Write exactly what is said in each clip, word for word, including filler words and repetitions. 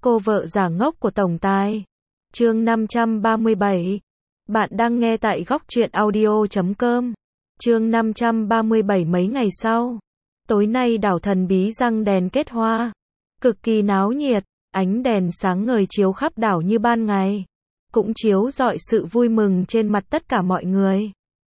Cô vợ giả ngốc của tổng tài. Chương năm trăm ba mươi bảy. Bạn đang nghe tại góc truyện audio chấm com. Chương năm trăm ba mươi bảy. Mấy ngày sau, tối nay đảo Thần Bí răng đèn kết hoa, cực kỳ náo nhiệt, ánh đèn sáng ngời chiếu khắp đảo như ban ngày, cũng chiếu rọi sự vui mừng trên mặt tất cả mọi người.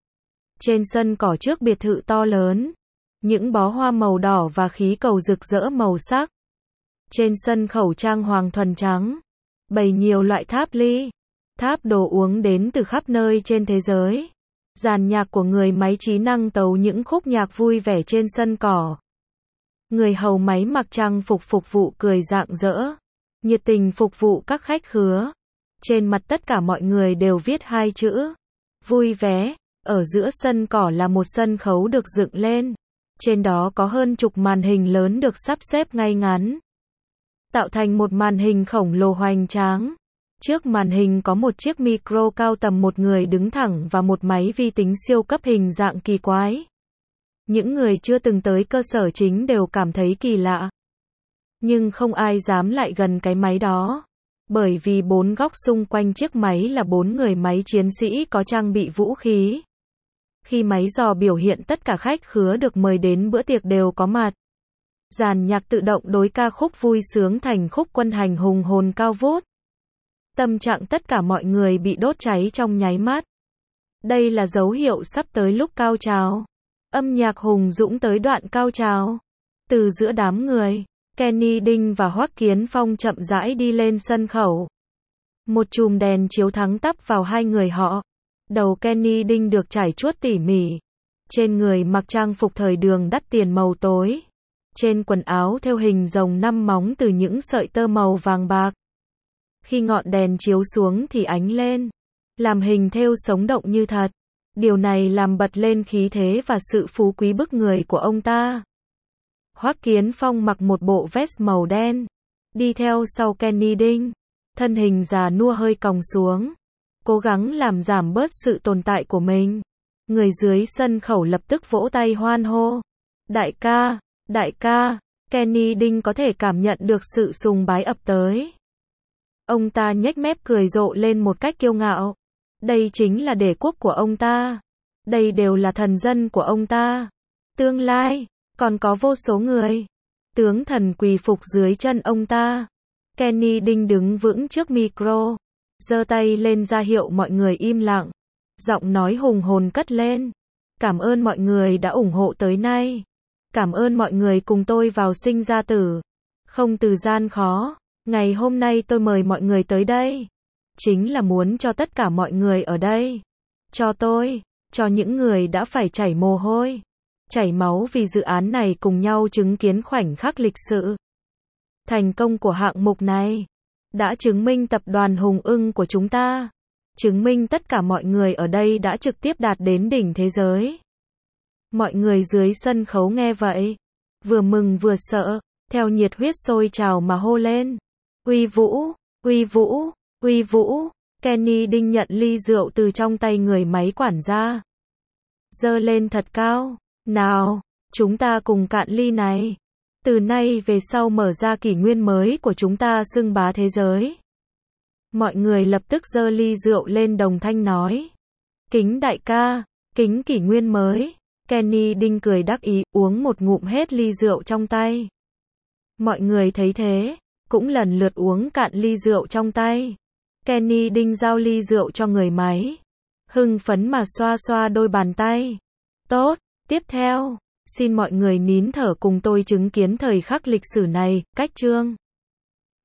Trên sân cỏ trước biệt thự to lớn, những bó hoa màu đỏ và khí cầu rực rỡ màu sắc. Trên sân khẩu trang hoàng thuần trắng, bày nhiều loại tháp ly, tháp đồ uống đến từ khắp nơi trên thế giới. Dàn nhạc của người máy trí năng tấu những khúc nhạc vui vẻ trên sân cỏ. Người hầu máy mặc trang phục phục vụ cười rạng rỡ, nhiệt tình phục vụ các khách khứa. Trên mặt tất cả mọi người đều viết hai chữ: vui vẻ. Ở giữa sân cỏ là một sân khấu được dựng lên. Trên đó có hơn chục màn hình lớn được sắp xếp ngay ngắn, tạo thành một màn hình khổng lồ hoành tráng. Trước màn hình có một chiếc micro cao tầm một người đứng thẳng và một máy vi tính siêu cấp hình dạng kỳ quái. Những người chưa từng tới cơ sở chính đều cảm thấy kỳ lạ. Nhưng không ai dám lại gần cái máy đó. Bởi vì bốn góc xung quanh chiếc máy là bốn người máy chiến sĩ có trang bị vũ khí. Khi máy dò biểu hiện tất cả khách khứa được mời đến bữa tiệc đều có mặt. Dàn nhạc tự động đối ca khúc vui sướng thành khúc quân hành hùng hồn cao vút. Tâm trạng tất cả mọi người bị đốt cháy trong nháy mắt. Đây là dấu hiệu sắp tới lúc cao trào. Âm nhạc hùng dũng tới đoạn cao trào. Từ giữa đám người, Kenny Đinh và Hoắc Kiến Phong chậm rãi đi lên sân khấu. Một chùm đèn chiếu thẳng tắp vào hai người họ. Đầu Kenny Đinh được trải chuốt tỉ mỉ. Trên người mặc trang phục thời đường đắt tiền màu tối. Trên quần áo thêu hình rồng năm móng từ những sợi tơ màu vàng bạc. Khi ngọn đèn chiếu xuống thì ánh lên, làm hình thêu sống động như thật. Điều này làm bật lên khí thế và sự phú quý bức người của ông ta. Hoắc Kiến Phong mặc một bộ vest màu đen, đi theo sau Kenny Đinh, thân hình già nua hơi còng xuống, cố gắng làm giảm bớt sự tồn tại của mình. Người dưới sân khấu lập tức vỗ tay hoan hô. Đại ca, đại ca, Kenny Đinh có thể cảm nhận được sự sùng bái ập tới. Ông ta nhếch mép cười rộ lên một cách kiêu ngạo. Đây chính là đế quốc của ông ta. Đây đều là thần dân của ông ta. Tương lai, còn có vô số người, tướng thần quỳ phục dưới chân ông ta. Kenny Đinh đứng vững trước micro, giơ tay lên ra hiệu mọi người im lặng. Giọng nói hùng hồn cất lên. Cảm ơn mọi người đã ủng hộ tới nay. Cảm ơn mọi người cùng tôi vào sinh ra tử. Không từ gian khó. Ngày hôm nay tôi mời mọi người tới đây, chính là muốn cho tất cả mọi người ở đây, cho tôi, cho những người đã phải chảy mồ hôi, chảy máu vì dự án này cùng nhau chứng kiến khoảnh khắc lịch sử. Thành công của hạng mục này đã chứng minh tập đoàn Hùng Ưng của chúng ta, chứng minh tất cả mọi người ở đây đã trực tiếp đạt đến đỉnh thế giới. Mọi người dưới sân khấu nghe vậy, vừa mừng vừa sợ, theo nhiệt huyết sôi trào mà hô lên. Uy vũ, uy vũ, uy vũ. Kenny Đinh nhận ly rượu từ trong tay người máy quản gia, giơ lên thật cao. Nào, chúng ta cùng cạn ly này. Từ nay về sau mở ra kỷ nguyên mới của chúng ta xưng bá thế giới. Mọi người lập tức giơ ly rượu lên đồng thanh nói. Kính đại ca, kính kỷ nguyên mới. Kenny Đinh cười đắc ý, uống một ngụm hết ly rượu trong tay. Mọi người thấy thế, cũng lần lượt uống cạn ly rượu trong tay. Kenny Đinh giao ly rượu cho người máy, hưng phấn mà xoa xoa đôi bàn tay. Tốt, tiếp theo, xin mọi người nín thở cùng tôi chứng kiến thời khắc lịch sử này. Cách chương